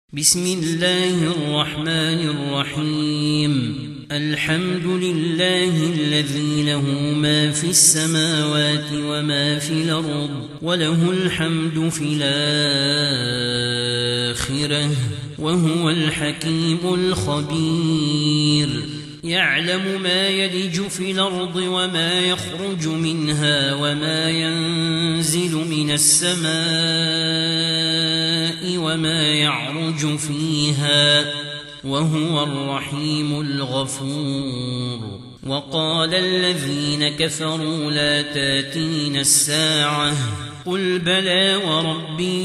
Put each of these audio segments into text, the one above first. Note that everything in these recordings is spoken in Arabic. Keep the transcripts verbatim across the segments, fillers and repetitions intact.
بسم الله الرحمن الرحيم الحمد لله الذي له ما في السماوات وما في الأرض وله الحمد في الآخرة وهو الحكيم الخبير يعلم ما يلج في الأرض وما يخرج منها وما ينزل من السماء وما يعرج فيها وهو الرحيم الغفور. وقال الذين كفروا لا تاتين الساعة قل بلى وربي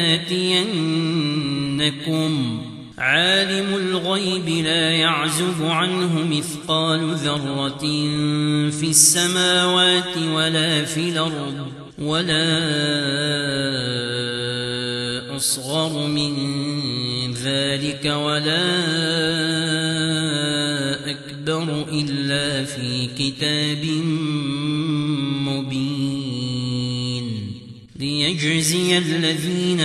لتاتينكم عالم الغيب لا يعزب عنه مثقال ذرة في السماوات ولا في الأرض ولا أصغر من ذلك ولا أكبر إلا في كتاب مبين ليجزي الذين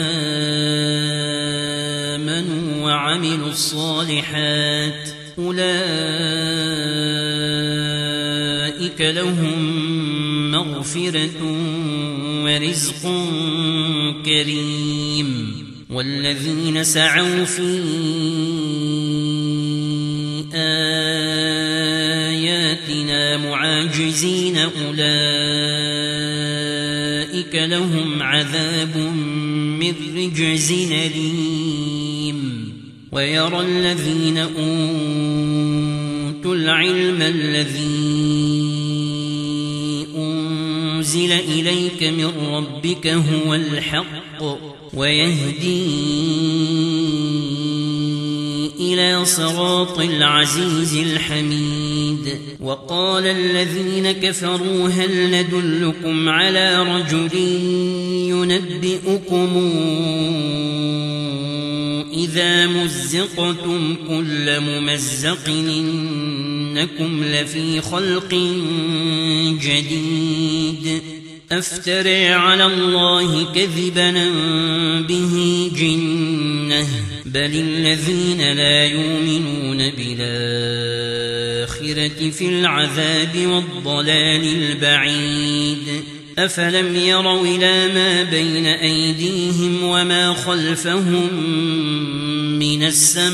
آمنوا وعملوا الصالحات أولئك لهم مغفرة ورزق كريم. والذين سعوا في آياتنا معاجزين أولئك لهم عذاب من رجز أليم. ويرى الذين أوتوا العلم الذي أنزل إليك من ربك هو الحق ويهدي إلى صراط العزيز الحميد. وقال الذين كفروا هل ندلكم على رجل ينبئكم إذا مزقتم كل ممزق إنكم لفي خلق جديد أفترى على الله كذبا به جنة بل الذين لا يؤمنون بالآخرة في العذاب والضلال البعيد. أفلم يروا إلى ما بين أيديهم وما خلفهم من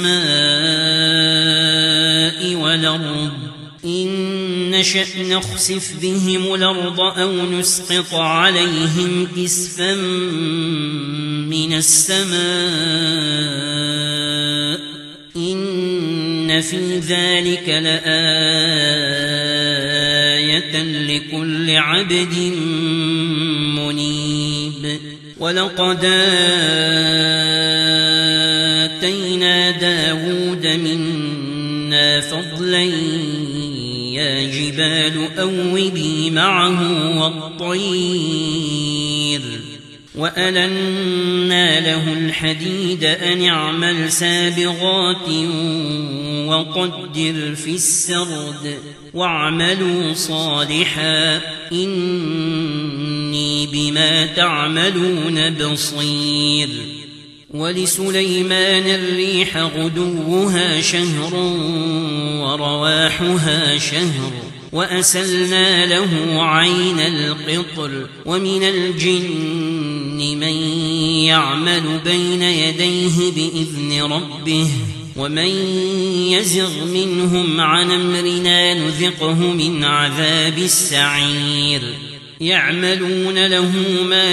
السماء والأرض إن نشأ نخسف بهم الأرض أو نسقط عليهم كسفا من السماء إن في ذلك لآية لكل عبد منيب. ولقد آتينا داود منا فضلا يا جبال أوبي معه والطير وألنا له الحديد أن اعمل سابغات وقدر في السرد واعملوا صالحا إني بما تعملون بصير. ولسليمان الريح غدوها شهر ورواحها شهر وأسلنا له عين القطر ومن الجن من يعمل بين يديه بإذن ربه ومن يزغ منهم عن أمرنا نذقه من عذاب السعير. يعملون له ما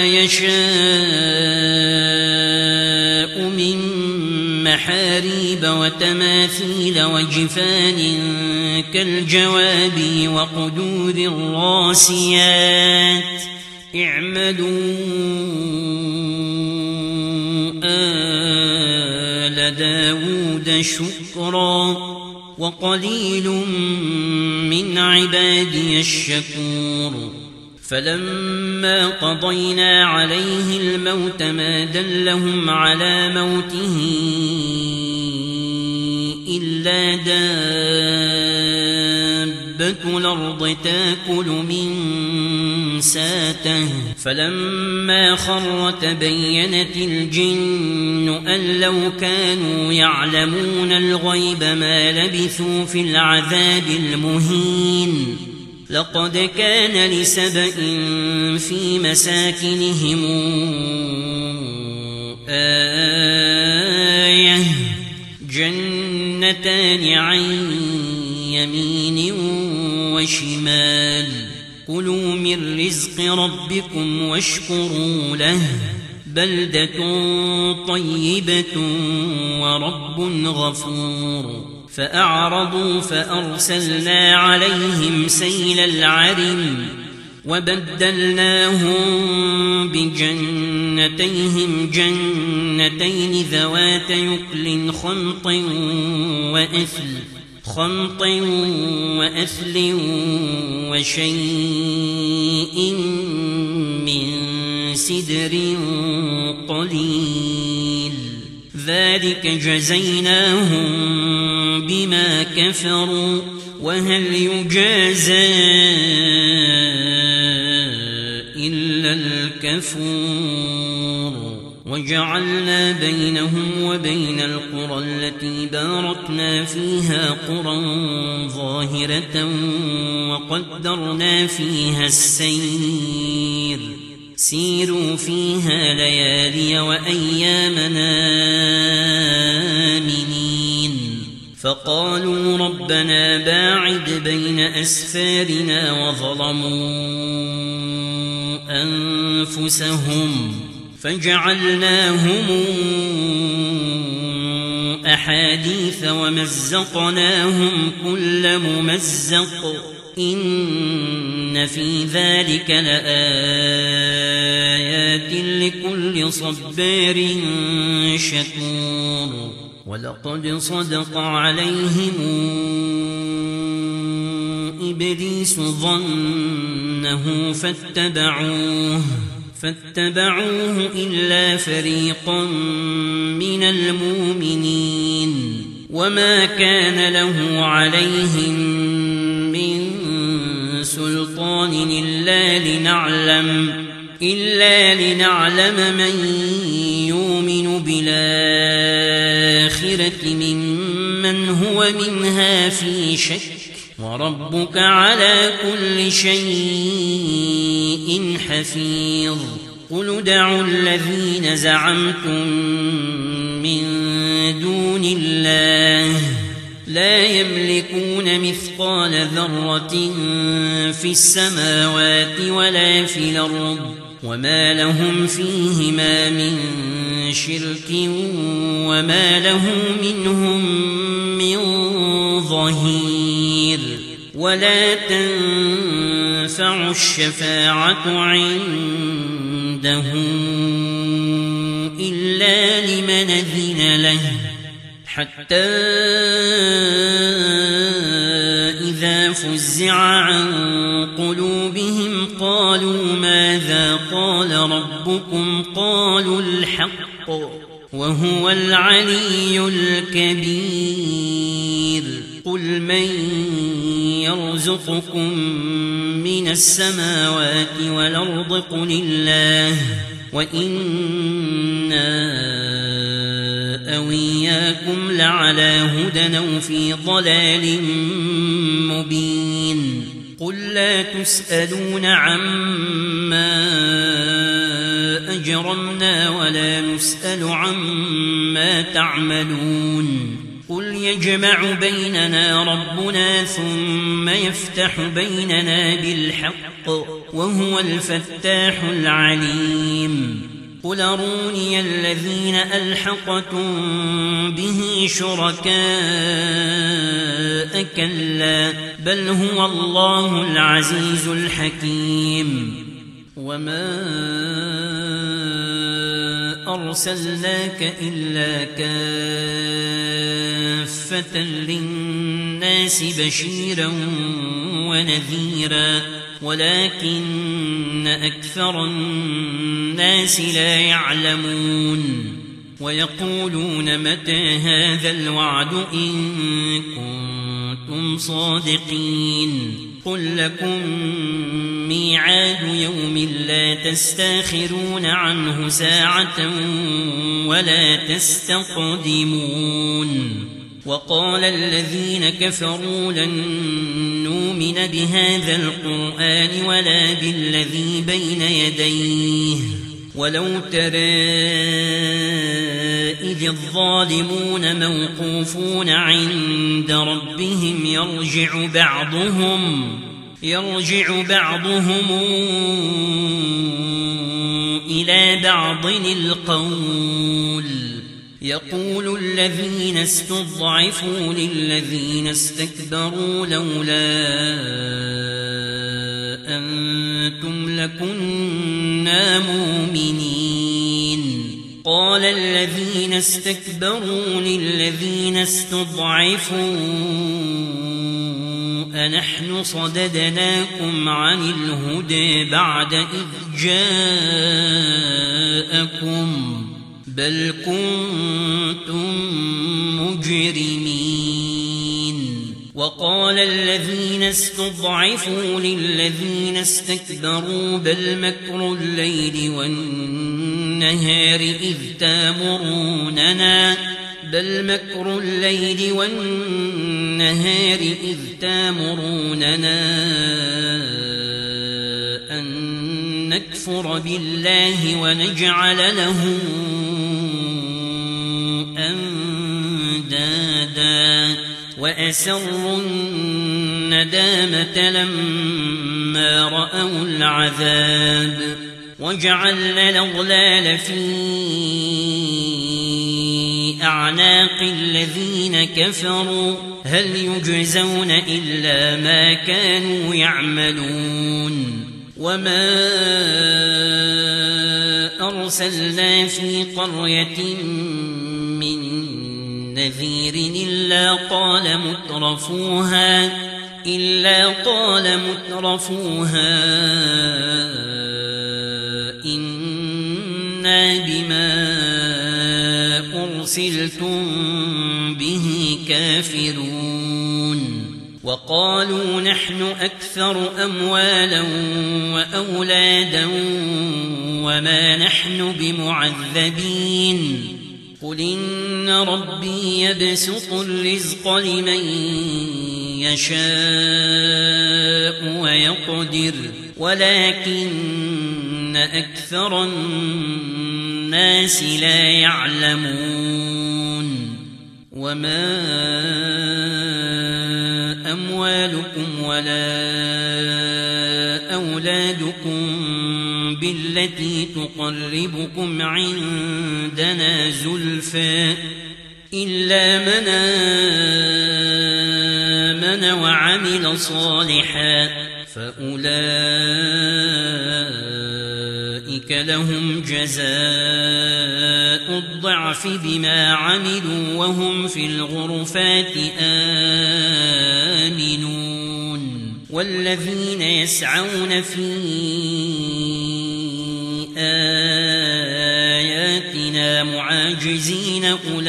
يشاء من محاريب وتماثيل وجفان كالجواب وقدور الراسيات اعملوا آل داود شكرا وقليل من عبادي الشكور. فلما قضينا عليه الموت ما دلهم على موته إلا دابة الأرض تأكل من أنساته فلما خر تبينت الجن أن لو كانوا يعلمون الغيب ما لبثوا في العذاب المهين لقد كان لسبإ في مساكنهم آية جنتان عن يمين وشمال كلوا من رزق ربكم واشكروا له بلدة طيبة ورب غفور فأعرضوا فأرسلنا عليهم سيل العرم وبدلناهم بجنتيهم جنتين ذوات يكل خمط وأثل خمط وأثل وشيء من سدر قليل ذلك جزيناهم بما كفروا وهل يجازى إلا الكفور وجعلنا بينهم وبين القرى التي باركنا فيها قرى ظاهرة وقدرنا فيها السير سيروا فيها ليالي وأيامنا آمنين فقالوا ربنا باعد بين أسفارنا وظلموا أنفسهم فجعلناهم أحاديث ومزقناهم كل ممزق إن في ذلك لآيات لكل صبار شكور ولقد صدق عليهم إبليس ظنه فاتبعوه فاتبعوه إلا فريقا من المؤمنين وما كان له عليهم من سلطان إلا لنعلم إلا لنعلم من يؤمن بالآخرة ممن هو منها في شك وربك على كل شيء حفيظ قل ادعوا الذين زعمتم من دون الله لا يملكون مثقال ذرة في السماوات ولا في الأرض وما لهم فيهما من شرك وما له منهم من ظهير ولا تنفع الشفاعة عنده إلا لمن أذن له حتى إذا فزع عن قلوبهم قالوا ماذا قال ربكم قالوا الحق وهو العلي الكبير قل من يرزقكم من السماوات والأرض قل الله وإنا أو إياكم لعلى هدى أو في ضلال مبين قل لا تسألون عما أجرمنا ولا نسأل عما تعملون قل يجمع بيننا ربنا ثم يفتح بيننا بالحق وهو الفتاح العليم قل أروني الذين ألحقتم به شركاء كلا بل هو الله العزيز الحكيم وما أرسلناك إلا كافة للناس بشيرا ونذيرا ولكن أكثر الناس لا يعلمون ويقولون متى هذا الوعد إن كنتم صادقين قل لكم ميعاد يوم لا تستاخرون عنه ساعة ولا تستقدمون وقال الذين كفروا لن نؤمن بهذا القرآن ولا بالذي بين يديه ولو ترى إذ الظالمون موقوفون عند ربهم يرجع بعضهم يرجع بعضهم إلى بعض القول يقول الذين استضعفوا للذين استكبروا لولا أنتم لكنا مؤمنين قال الذين استكبروا للذين استضعفوا أنحن صددناكم عن الهدى بعد إذ جاءكم بل كنتم مجرمين وقال الذين استضعفوا للذين استكبروا بل مكر الليل والنهار إذ تامروننا بل مكر الليل والنهار إذ تامروننا أن نكفر بالله ونجعل له أندادا وأسروا الندامة لما رأوا العذاب وجعلنا الأغلال في أعناق الذين كفروا هل يجزون إلا ما كانوا يعملون وما أرسلنا في قرية من نذير إلا قال مترفوها إلا قال مترفوها إنا بما أرسلتم به كافرون وقالوا نحن أكثر أموالا وأولادا وما نحن بمعذبين قل إن ربي يبسط الرزق لمن يشاء ويقدر ولكن أكثر الناس لا يعلمون وما أموالكم ولا أولادكم بالتي تقربكم عندنا زلفى إلا من آمن وعمل صالحا فأولئك لهم جزاء الضعف بما عملوا وهم في الغرفات آمنون والذين يسعون في آياتنا معاجزين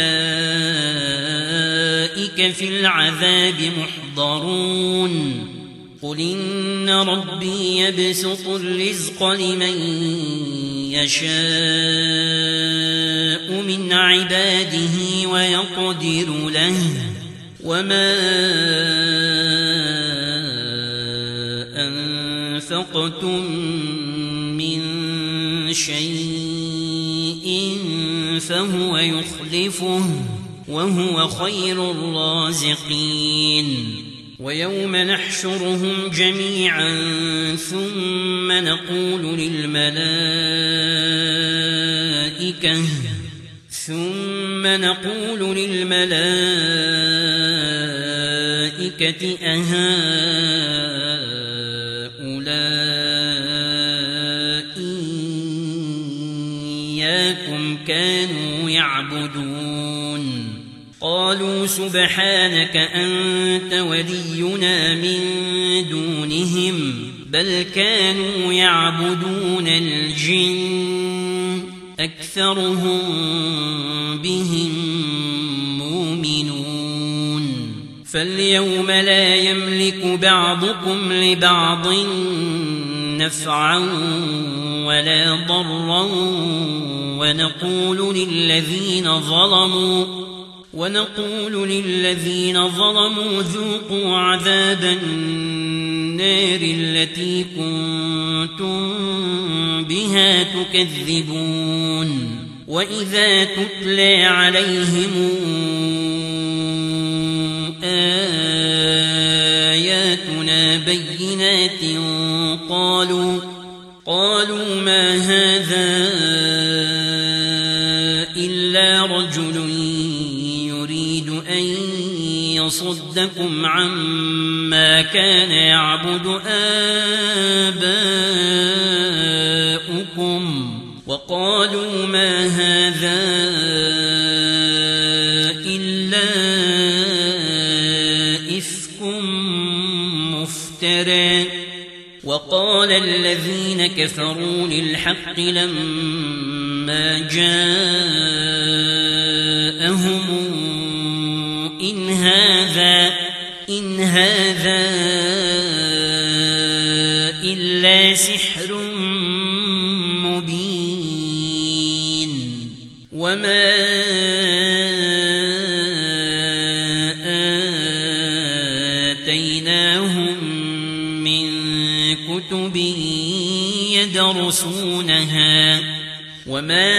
أولئك في العذاب محضرون قل إن ربي يبسط الرزق لمن يشاء من عباده ويقدر له وما أنفقتم من شيء فهو يخلفه وهو خير الرازقين ويوم نحشرهم جميعا ثم نقول للملائكة ثم نقول للملائكة أهؤلاء إياكم كانوا يعبدون قالوا سبحانك أنت ولينا من دونهم بل كانوا يعبدون الجن أكثرهم بهم مؤمنون فاليوم لا يملك بعضكم لبعض نفعا ولا ضرا ونقول للذين ظلموا ونقول للذين ظلموا ذوقوا عذاب النار التي كنتم بها تكذبون وإذا تتلى عليهم آياتنا بينات قالوا قالوا ما هذا إلا رجل يريد أن يصدكم عما كان يعبد آباؤكم وقالوا ما هذا إلا إفك مفترى وقال الذين كفروا للحق لما جاءهم إن هذا إن هذا إلا سحر مبين وما آتيناهم من كتب يدرسونها وما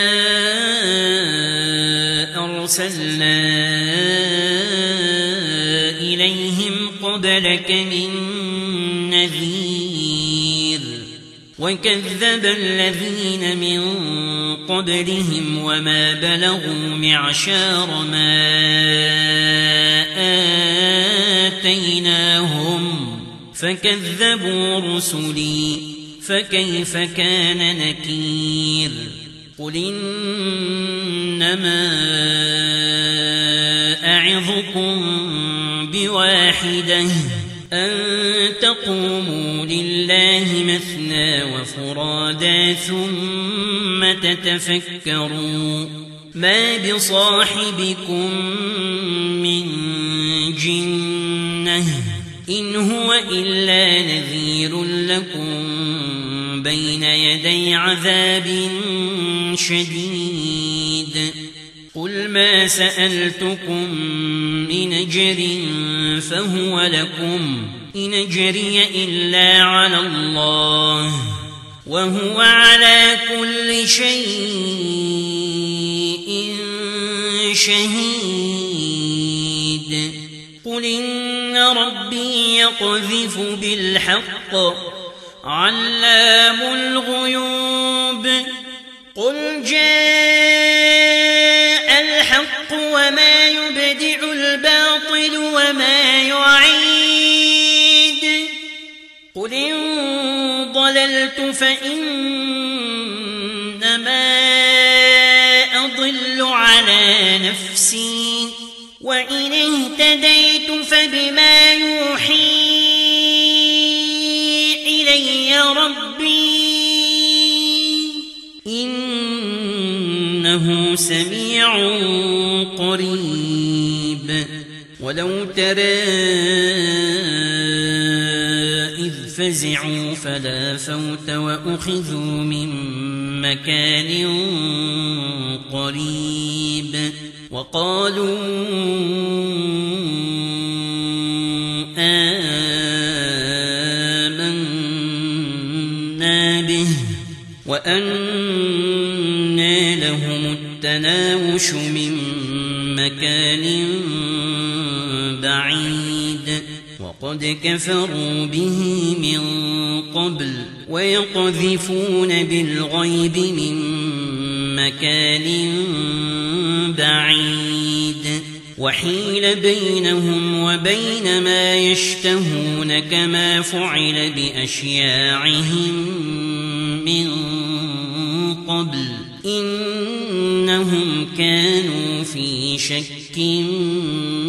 أرسلنا إليهم قبلك من نذير وكذب الذين من قبلهم وما بلغوا معشار ما آتيناهم فكذبوا رسلي فكيف كان نكير قل إنما أعظكم بواحدة أن تقوموا لله مثنى وفرادا ثم تتفكروا ما بصاحبكم من جنة إن هو إلا نذير لكم بين يدي عذاب شديد قل ما سألتكم من أجر فهو لكم إن أجري إلا على الله وهو على كل شيء شهيد قل إن ربي يقذف بالحق علام الغيوب قل جاء الحق وما يبدع الباطل وما يعيد قل إن ضللت فإنما أضل على نفسي وإن اهتديت فبما يوحي إلي ربي إنه سميع قريب ولو ترى إذ فزعوا فلا فوت وأخذوا من مكان قريب وقالوا آمنا به وأنى لهم التناوش من مكان بعيد وقد كفروا به من قبل ويقذفون بالغيب من مكان بعيد وحيل بينهم وبين ما يشتهون كما فعل بأشياعهم من قبل إنهم كانوا في شك